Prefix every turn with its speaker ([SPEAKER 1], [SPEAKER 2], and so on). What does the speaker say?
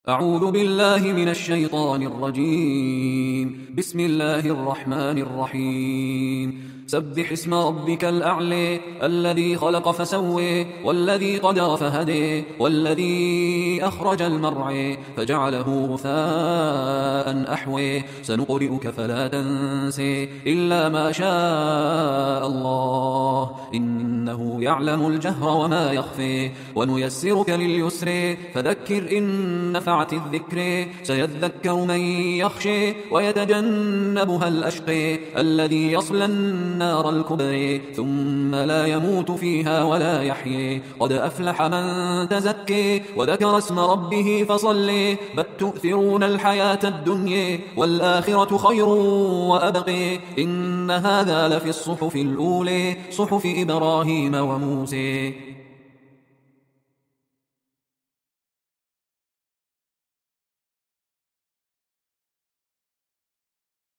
[SPEAKER 1] أعوذ بالله من الشيطان الرجيم. بسم الله الرحمن الرحيم. سبح اسم ربك الأعلى الذي خلق فسوى والذي قدر فهدى والذي أخرج المرعى فجعله غثاء أحوى سنقرئك فلا تنسى إلا ما شاء الله إنه يعلم الجهر وما يخفى ونيسرك لليسر فذكر إن نفعت الذكر سيذكر من يخشى ويتجنبها الأشقى الذي يصلى النار الكبرى ثم لا يموت فيها ولا يحيى قد أفلح من تزكى وذكر اسم ربه فصلى بل تؤثرون الحياة الدنيا والآخرة خير وأبقى إن هذا لفي الصحف الأولى صحف إبراهيم وموسى.